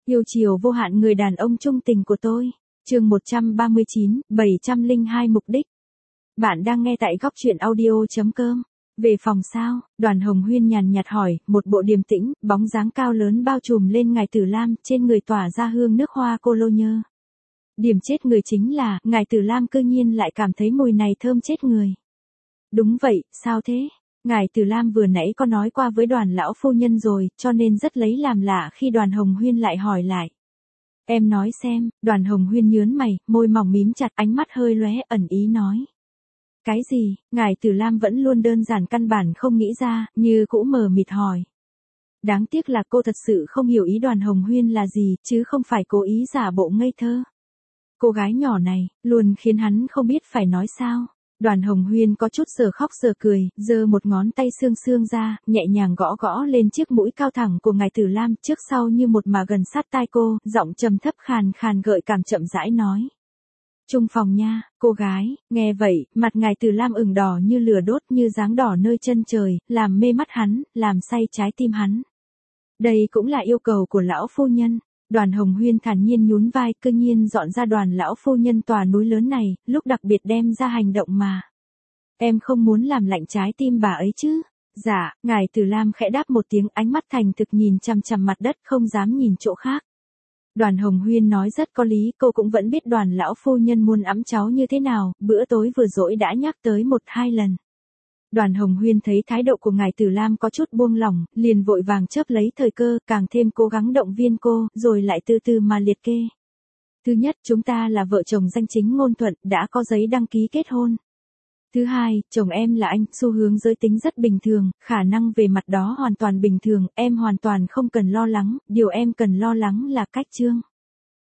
Yêu chiều vô hạn người đàn ông trung tình của tôi. Chương 139, 702 mục đích. Bạn đang nghe tại góc truyện audio.com. Về phòng sao? Đoàn Hồng Huyên nhàn nhạt hỏi, một bộ điềm tĩnh, bóng dáng cao lớn bao trùm lên ngài Tử Lam, trên người tỏa ra hương nước hoa cô lô nhơ. Điểm chết người chính là, ngài Tử Lam cư nhiên lại cảm thấy mùi này thơm chết người. Đúng vậy, sao thế? Ngài Tử Lam vừa nãy có nói qua với Đoàn lão phu nhân rồi, cho nên rất lấy làm lạ khi Đoàn Hồng Huyên lại hỏi lại. Em nói xem. Đoàn Hồng Huyên nhớn mày, môi mỏng mím chặt, ánh mắt hơi lóe, ẩn ý nói. Cái gì? Ngài Tử Lam vẫn luôn đơn giản căn bản không nghĩ ra, như cũ mờ mịt hỏi. Đáng tiếc là cô thật sự không hiểu ý Đoàn Hồng Huyên là gì, chứ không phải cố ý giả bộ ngây thơ. Cô gái nhỏ này, luôn khiến hắn không biết phải nói sao. Đoàn Hồng Huyên có chút giờ khóc giờ cười, giơ một ngón tay xương xương ra, nhẹ nhàng gõ gõ lên chiếc mũi cao thẳng của ngài Tử Lam, trước sau như một mà gần sát tai cô, giọng trầm thấp khàn khàn gợi cảm chậm rãi nói. Trung phòng nha, cô gái. Nghe vậy, mặt ngài Tử Lam ửng đỏ như lửa đốt, như dáng đỏ nơi chân trời, làm mê mắt hắn, làm say trái tim hắn. Đây cũng là yêu cầu của lão phu nhân. Đoàn Hồng Huyên thản nhiên nhún vai, cư nhiên dọn ra Đoàn lão phu nhân tòa núi lớn này, lúc đặc biệt đem ra hành động mà. Em không muốn làm lạnh trái tim bà ấy chứ? Dạ. Ngài Tử Lam khẽ đáp một tiếng, ánh mắt thành thực nhìn chằm chằm mặt đất, không dám nhìn chỗ khác. Đoàn Hồng Huyên nói rất có lý, cô cũng vẫn biết Đoàn lão phu nhân muốn ẵm cháu như thế nào, bữa tối vừa rồi đã nhắc tới 1-2 lần. Đoàn Hồng Huyên thấy thái độ của ngài Tử Lam có chút buông lỏng, liền vội vàng chớp lấy thời cơ, càng thêm cố gắng động viên cô, rồi lại từ từ mà liệt kê. Thứ nhất, chúng ta là vợ chồng danh chính ngôn thuận, đã có giấy đăng ký kết hôn. Thứ hai, chồng em là anh, xu hướng giới tính rất bình thường, khả năng về mặt đó hoàn toàn bình thường, em hoàn toàn không cần lo lắng, điều em cần lo lắng là cách chương.